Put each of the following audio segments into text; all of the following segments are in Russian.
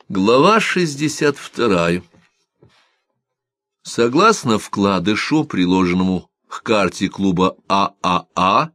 Глава 62. Согласно вкладышу, приложенному к карте клуба ААА,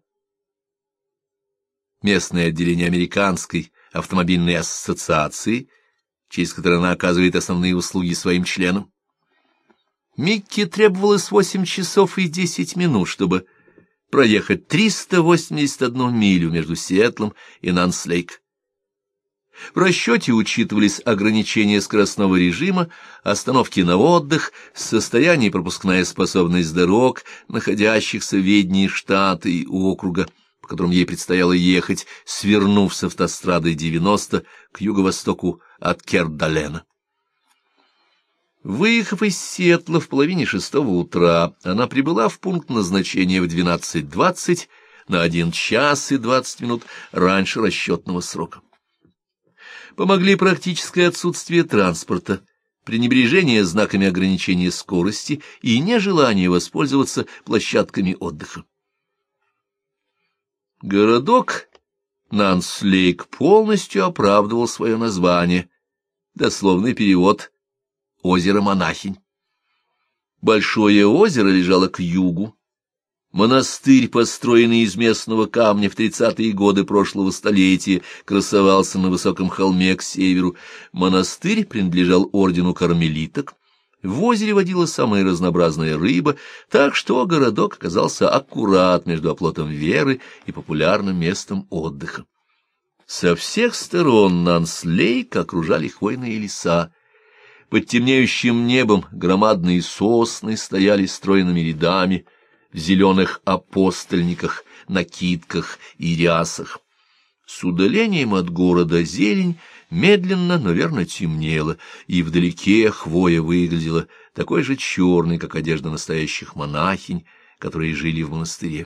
местное отделение Американской автомобильной ассоциации, через которое она оказывает основные услуги своим членам, Микки требовалось 8 часов и 10 минут, чтобы проехать 381 милю между Сиэтлом и Нанс-Лейк. В расчете учитывались ограничения скоростного режима, остановки на отдых, состояние и пропускная способность дорог, находящихся в ведении штата и округа, по которым ей предстояло ехать, свернув с автострады 90 к юго-востоку от Кердалена. Выехав из Сиэтла в половине 6 утра, она прибыла в пункт назначения в 12:20 на 1 час и 20 минут раньше расчетного срока. Помогли практическое отсутствие транспорта, пренебрежение знаками ограничения скорости и нежелание воспользоваться площадками отдыха. Городок Нанс-Лейк полностью оправдывал свое название, дословный перевод «Озеро Монахинь». Большое озеро лежало к югу. Монастырь, построенный из местного камня в 30-е годы прошлого столетия, красовался на высоком холме к северу. Монастырь принадлежал ордену кармелиток. В озере водилась самая разнообразная рыба, так что городок оказался аккурат между оплотом веры и популярным местом отдыха. Со всех сторон Нанс-Лейк окружали хвойные леса. Под темнеющим небом громадные сосны стояли стройными рядами, в зеленых апостольниках, накидках и рясах. С удалением от города зелень медленно, но верно темнела, и вдалеке хвоя выглядела такой же черной, как одежда настоящих монахинь, которые жили в монастыре.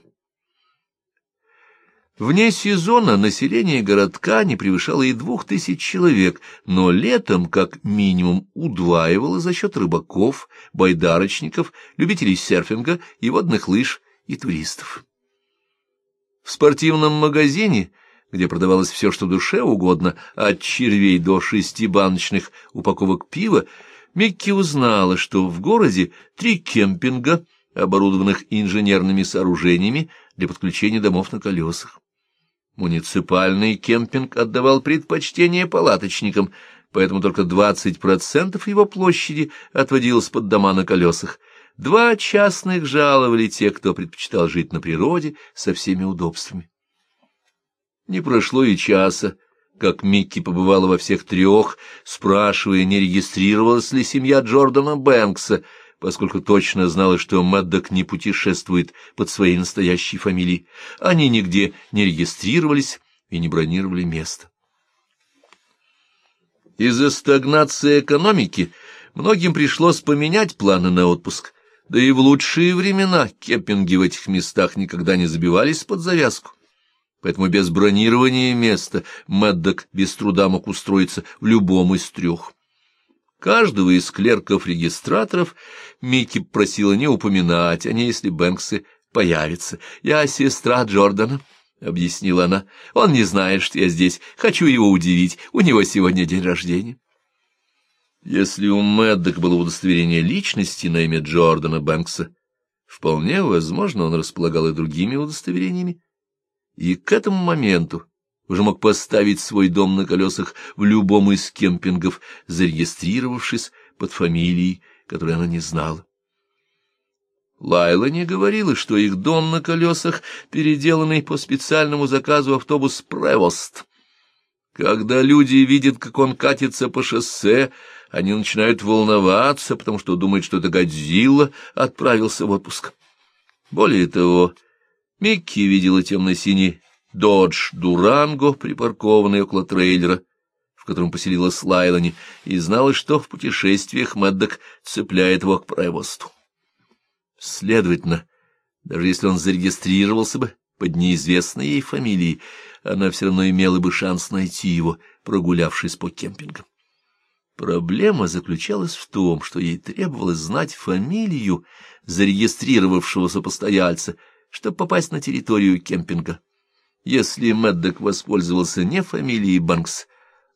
Вне сезона население городка не превышало и 2000 человек, но летом как минимум удваивало за счет рыбаков, байдарочников, любителей серфинга и водных лыж и туристов. В спортивном магазине, где продавалось все, что душе угодно, от червей до 6-баночных упаковок пива, Микки узнала, что в городе 3 кемпинга, оборудованных инженерными сооружениями для подключения домов на колесах. Муниципальный кемпинг отдавал предпочтение палаточникам, поэтому только 20% его площади отводилось под дома на колесах. 2 частных жаловали те, кто предпочитал жить на природе со всеми удобствами. Не прошло и часа, как Микки побывала во всех 3, спрашивая, не регистрировалась ли семья Джордана Бэнкса, поскольку точно знала, что Мэддок не путешествует под своей настоящей фамилией. Они нигде не регистрировались и не бронировали место. Из-за стагнации экономики многим пришлось поменять планы на отпуск, да и в лучшие времена кемпинги в этих местах никогда не забивались под завязку. Поэтому без бронирования места Мэддок без труда мог устроиться в любом из 3. Каждого из клерков-регистраторов Микки просила не упоминать о ней, если Бэнксы появятся. «Я сестра Джордана», — объяснила она. «Он не знает, что я здесь. Хочу его удивить. У него сегодня день рождения». Если у Мэддок было удостоверение личности на имя Джордана Бэнкса, вполне возможно, он располагал и другими удостоверениями. И к этому моменту уже мог поставить свой дом на колесах в любом из кемпингов, зарегистрировавшись под фамилией, которую она не знала. Лайла не говорила, что их дом на колесах, переделанный по специальному заказу автобус «Превост». Когда люди видят, как он катится по шоссе, они начинают волноваться, потому что думают, что это Годзилла отправился в отпуск. Более того, Микки видела темно-синий «Додж Дуранго», припаркованный около трейлера, в котором поселилась Лайлани, и знала, что в путешествиях Мэддок цепляет его к Превосту. Следовательно, даже если он зарегистрировался бы под неизвестной ей фамилией, она все равно имела бы шанс найти его, прогулявшись по кемпингам. Проблема заключалась в том, что ей требовалось знать фамилию зарегистрировавшегося постояльца, чтобы попасть на территорию кемпинга. Если Мэддок воспользовался не фамилией Бэнкс,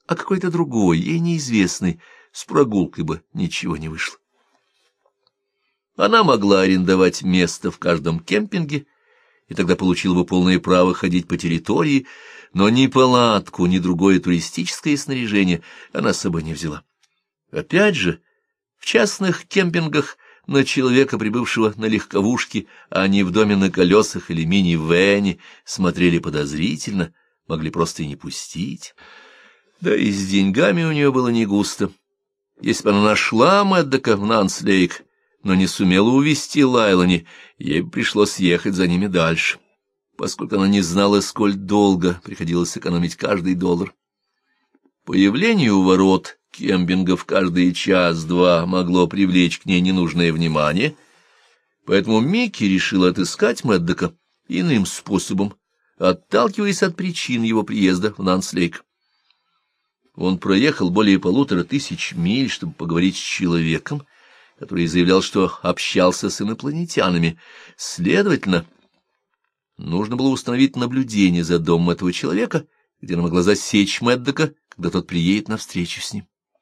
а какой-то другой, ей неизвестный, с прогулкой бы ничего не вышло. Она могла арендовать место в каждом кемпинге, и тогда получила бы полное право ходить по территории, но ни палатку, ни другое туристическое снаряжение она с собой не взяла. Опять же, в частных кемпингах на человека, прибывшего на легковушке, а не в доме на колесах или мини-вэне, смотрели подозрительно, могли просто и не пустить. Да и с деньгами у нее было не густо. Если бы она нашла Мэддока в Нанс-Лейк, но не сумела увезти Лайлани, ей пришлось ехать за ними дальше, поскольку она не знала, сколь долго приходилось экономить каждый доллар. Появление у ворот кемпингов каждый час-два могло привлечь к ней ненужное внимание, поэтому Микки решила отыскать Мэддока иным способом, отталкиваясь от причин его приезда в Нанс-Лейк. Он проехал более 1500 миль, чтобы поговорить с человеком, который заявлял, что общался с инопланетянами. Следовательно, нужно было установить наблюдение за домом этого человека, где она могла засечь Мэддока, когда тот приедет на встречу с ним.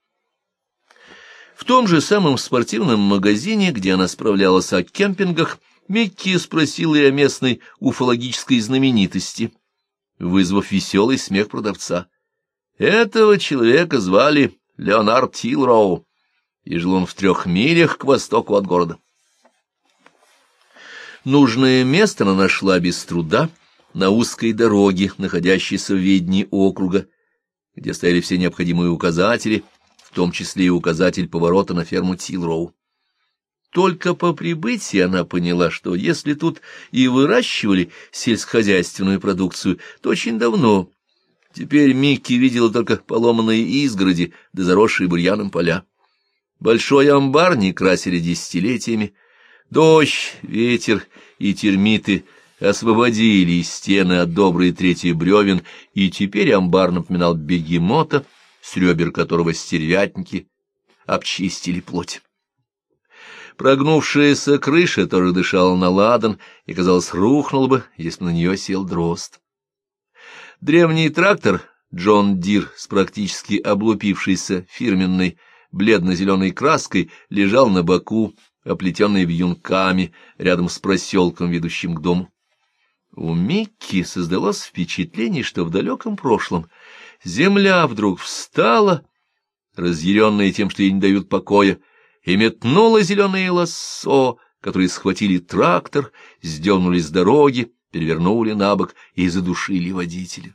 В том же самом спортивном магазине, где она справлялась о кемпингах, Микки спросила и о местной уфологической знаменитости, вызвав веселый смех продавца. Этого человека звали Леонард Тилроу, и жил он в 3 милях к востоку от города. Нужное место она нашла без труда на узкой дороге, находящейся в ведении округа, где стояли все необходимые указатели, в том числе и указатель поворота на ферму Тилроу. Только по прибытии она поняла, что если тут и выращивали сельскохозяйственную продукцию, то очень давно. Теперь Микки видела только поломанные изгороди да заросшие бурьяном поля. Большой амбар не красили десятилетиями. Дождь, ветер и термиты освободили стены от доброй трети бревен, и теперь амбар напоминал бегемота, с ребер которого стервятники обчистили плоть. Прогнувшаяся крыша тоже дышала на ладан и, казалось, рухнула бы, если на нее сел дрозд. Древний трактор Джон Дир с практически облупившейся фирменной бледно-зеленой краской лежал на боку, оплетенный вьюнками, рядом с проселком, ведущим к дому. У Микки создалось впечатление, что в далеком прошлом земля вдруг встала, разъяренная тем, что ей не дают покоя, и метнула зеленые лассо, которые схватили трактор, сдернули с дороги, перевернули на бок и задушили водителя.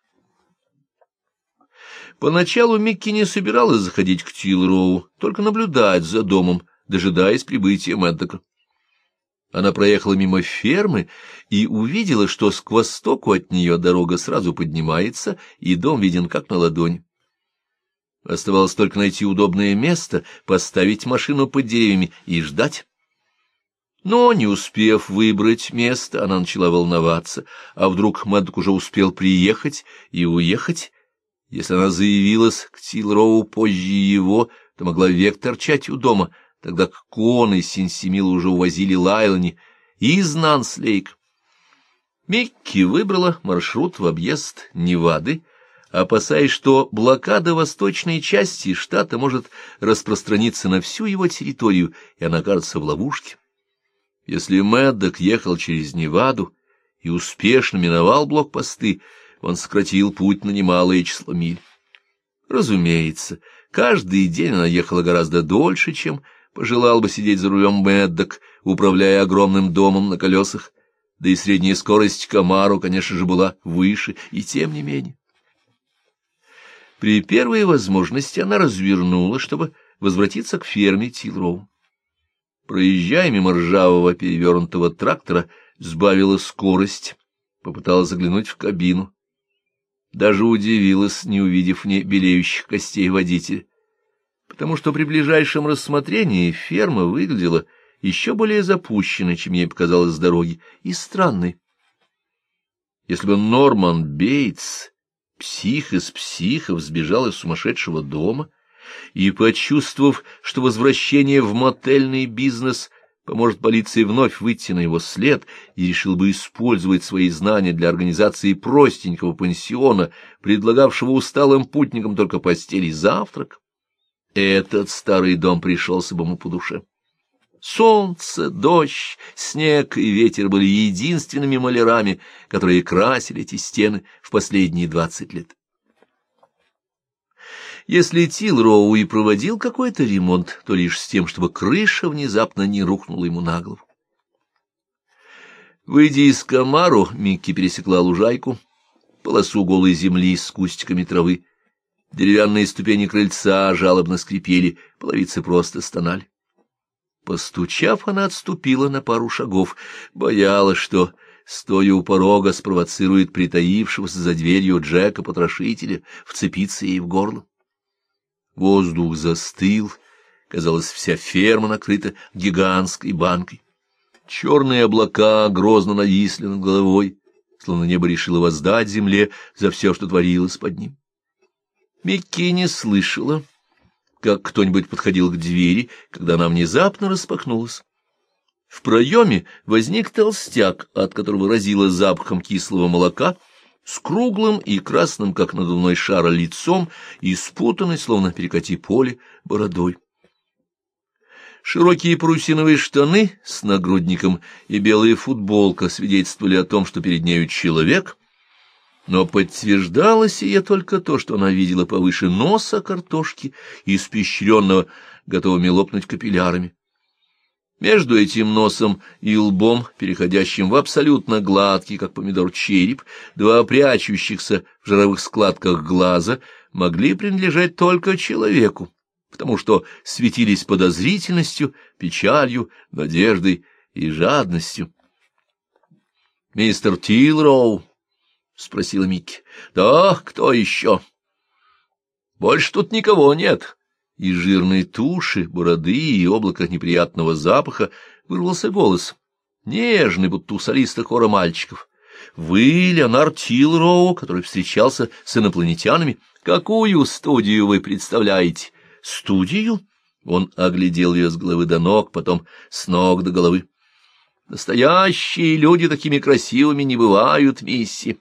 Поначалу Микки не собиралась заходить к Тилроу, только наблюдать за домом, дожидаясь прибытия Мэддока. Она проехала мимо фермы и увидела, что к востоку от нее дорога сразу поднимается, и дом виден как на ладони. Оставалось только найти удобное место, поставить машину под деревьями и ждать. Но, не успев выбрать место, она начала волноваться, а вдруг Мэддок уже успел приехать и уехать. Если она заявилась к Тилроу позже его, то могла век торчать у дома, тогда как Кон и Синсимила уже увозили Лайлани из Нанс-Лейк. Микки выбрала маршрут в объезд Невады, опасаясь, что блокада восточной части штата может распространиться на всю его территорию, и она окажется в ловушке. Если Мэддок ехал через Неваду и успешно миновал блокпосты, он сократил путь на немалое число миль. Разумеется, каждый день она ехала гораздо дольше, чем пожелал бы сидеть за рулем Мэддок, управляя огромным домом на колесах, да и средняя скорость Камаро, конечно же, была выше, и тем не менее. При первой возможности она развернула, чтобы возвратиться к ферме Тилроу. Проезжая мимо ржавого перевернутого трактора, сбавила скорость, попыталась заглянуть в кабину. Даже удивилась, не увидев в ней белеющих костей водителя, потому что при ближайшем рассмотрении ферма выглядела еще более запущенной, чем ей показалось с дороги, и странной. Если бы Норман Бейтс, псих из психов, сбежал из сумасшедшего дома и, почувствовав, что возвращение в мотельный бизнес поможет полиции вновь выйти на его след и решил бы использовать свои знания для организации простенького пансиона, предлагавшего усталым путникам только постель и завтрак, этот старый дом пришелся бы ему по душе. Солнце, дождь, снег и ветер были единственными малярами, которые красили эти стены в последние 20 лет. Если Тилроу и проводил какой-то ремонт, то лишь с тем, чтобы крыша внезапно не рухнула ему на голову. Выйдя из Камаро, Микки пересекла лужайку, полосу голой земли с кустиками травы. Деревянные ступени крыльца жалобно скрипели, половицы просто стонали. Постучав, она отступила на пару шагов, боялась, что, стоя у порога, спровоцирует притаившегося за дверью Джека-потрошителя вцепиться ей в горло. Воздух застыл, казалось, вся ферма накрыта гигантской банкой. Черные облака грозно нависли над головой, словно небо решило воздать земле за все, что творилось под ним. Микки не слышала, как кто-нибудь подходил к двери, когда она внезапно распахнулась. В проеме возник толстяк, от которого разило запахом кислого молока, с круглым и красным, как надувной шар, лицом и спутанной, словно перекати поле, бородой. Широкие парусиновые штаны с нагрудником и белая футболка свидетельствовали о том, что перед нею человек, но подтверждало сие только то, что она видела повыше носа картошки, испещренного, готовыми лопнуть капиллярами. Между этим носом и лбом, переходящим в абсолютно гладкий, как помидор, череп, два прячущихся в жировых складках глаза могли принадлежать только человеку, потому что светились подозрительностью, печалью, надеждой и жадностью. — Мистер Тилроу? — спросила Микки. — Да, кто еще? — Больше тут никого нет. Из жирной туши, бороды и облака неприятного запаха вырвался голос, нежный, будто у солиста хора мальчиков. — Вы, Леонард Тилроу, который встречался с инопланетянами? Какую студию вы представляете? — Студию? Он оглядел ее с головы до ног, потом с ног до головы. — Настоящие люди такими красивыми не бывают, мисси.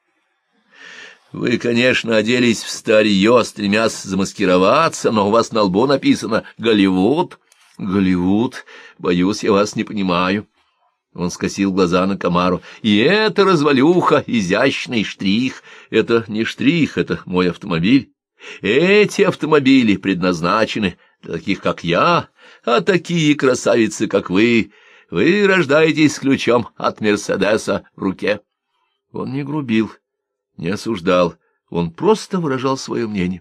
Вы, конечно, оделись в старье, стремясь замаскироваться, но у вас на лбу написано «Голливуд». Голливуд, боюсь, я вас не понимаю. Он скосил глаза на Камаро. И это развалюха, изящный штрих. Это не штрих, это мой автомобиль. Эти автомобили предназначены для таких, как я, а такие красавицы, как вы рождаетесь с ключом от Мерседеса в руке. Он не грубил, не осуждал, он просто выражал свое мнение.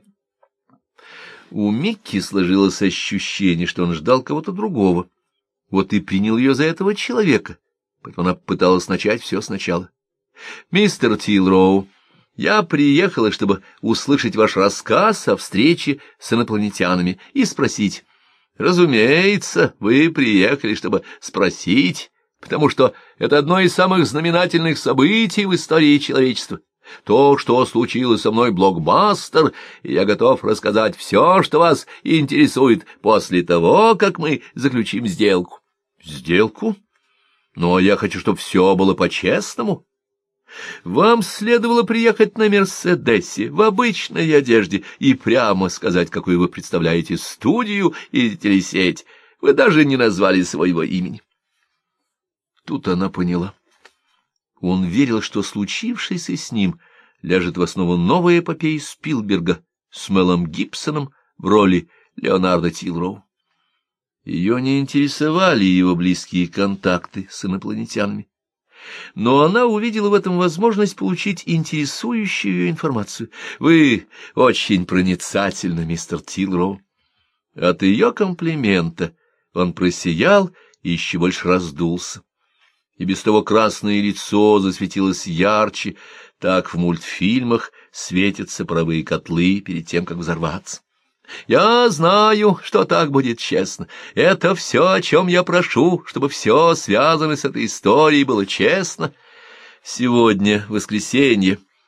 У Микки сложилось ощущение, что он ждал кого-то другого. Вот и принял ее за этого человека, поэтому она пыталась начать все сначала. — Мистер Тилроу, я приехала, чтобы услышать ваш рассказ о встрече с инопланетянами и спросить. Разумеется, вы приехали, чтобы спросить, потому что это одно из самых знаменательных событий в истории человечества. То, что случилось со мной, блокбастер, и я готов рассказать все, что вас интересует, после того, как мы заключим сделку. Сделку? Но я хочу, чтобы все было по-честному. Вам следовало приехать на Мерседесе в обычной одежде и прямо сказать, какую вы представляете студию или телесеть. Вы даже не назвали своего имени. Тут она поняла. Он верил, что случившееся с ним ляжет в основу новой эпопеи Спилберга с Мелом Гибсоном в роли Леонарда Тилроу. Ее не интересовали его близкие контакты с инопланетянами, но она увидела в этом возможность получить интересующую ее информацию. «Вы очень проницательны, мистер Тилроу». От ее комплимента он просиял и еще больше раздулся. И без того красное лицо засветилось ярче, так в мультфильмах светятся паровые котлы перед тем, как взорваться. Я знаю, что так будет честно. Это все, о чем я прошу, чтобы все, связанное с этой историей, было честно. Сегодня воскресенье,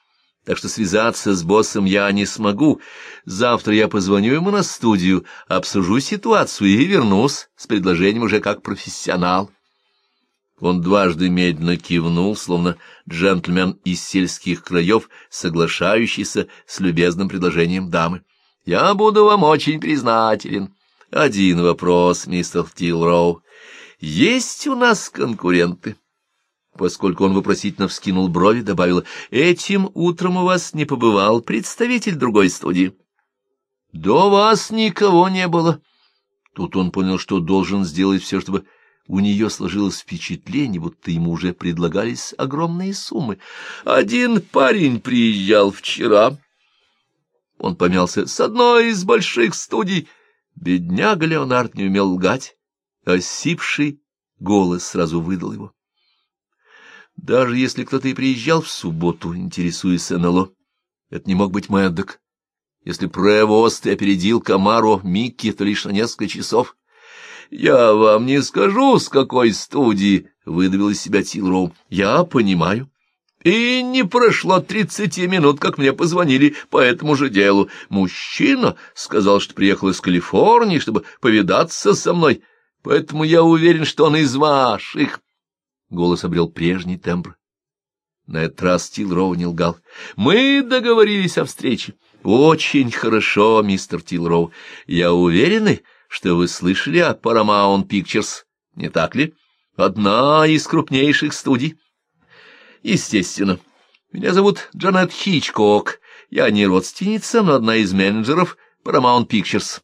так что связаться с боссом я не смогу. Завтра я позвоню ему на студию, обсужу ситуацию и вернусь с предложением уже как профессионал». Он дважды медленно кивнул, словно джентльмен из сельских краев, соглашающийся с любезным предложением дамы. «Я буду вам очень признателен. Один вопрос, мистер Тилроу. Есть у нас конкуренты?» Поскольку он вопросительно вскинул брови, добавила: «Этим утром у вас не побывал представитель другой студии?» «До вас никого не было». Тут он понял, что должен сделать все, чтобы у нее сложилось впечатление, будто ему уже предлагались огромные суммы. «Один парень приезжал вчера». Он помялся: «С одной из больших студий». Бедняга Леонард не умел лгать. Осипший голос сразу выдал его. Даже если кто-то и приезжал в субботу, интересуясь НЛО, это не мог быть Мэддок. Если Превост и опередил Камаро Микки, то лишь на несколько часов. «Я вам не скажу, с какой студии», — выдавил из себя Тилроу. «Я понимаю. И не прошло 30 минут, как мне позвонили по этому же делу. Мужчина сказал, что приехал из Калифорнии, чтобы повидаться со мной, поэтому я уверен, что он из ваших». Голос обрел прежний тембр. На этот раз Тилроу не лгал. «Мы договорились о встрече». «Очень хорошо, мистер Тилроу. Я уверен, что вы слышали о Paramount Pictures, не так ли? Одна из крупнейших студий». «Естественно. Меня зовут Джанет Хичкок. Я не родственница, но одна из менеджеров Paramount Pictures».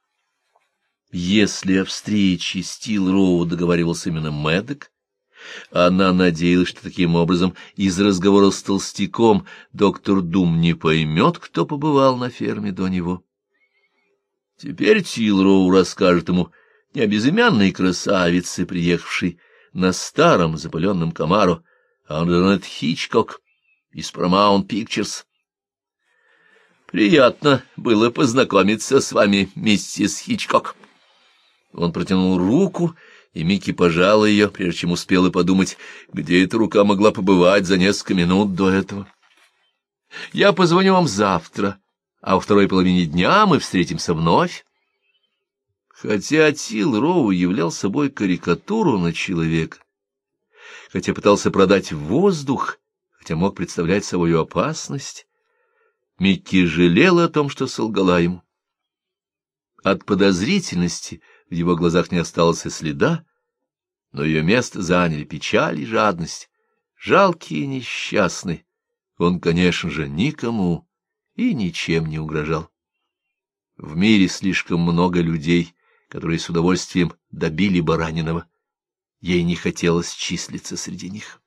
Если о встрече с Тилроу договаривался именно Мэддок, она надеялась, что таким образом из разговора с толстяком доктор Дум не поймет, кто побывал на ферме до него. Теперь Тилроу расскажет ему не о безымянной красавице, приехавшей на старом запыленном Камаро, а о Джанет Хичкок из Paramount Pictures. «Приятно было познакомиться с вами, миссис Хичкок». Он протянул руку, и Микки пожала ее, прежде чем успела подумать, где эта рука могла побывать за несколько минут до этого. «Я позвоню вам завтра, а во второй половине дня мы встретимся вновь». Хотя Тилроу являл собой карикатуру на человека, хотя пытался продать воздух, хотя мог представлять собой опасность, Микки жалела о том, что солгала ему. От подозрительности в его глазах не осталось и следа, но ее место заняли печаль и жадность. Жалкий и несчастный, он, конечно же, никому и ничем не угрожал. В мире слишком много людей, которые с удовольствием добили бы раненого. Ей не хотелось числиться среди них.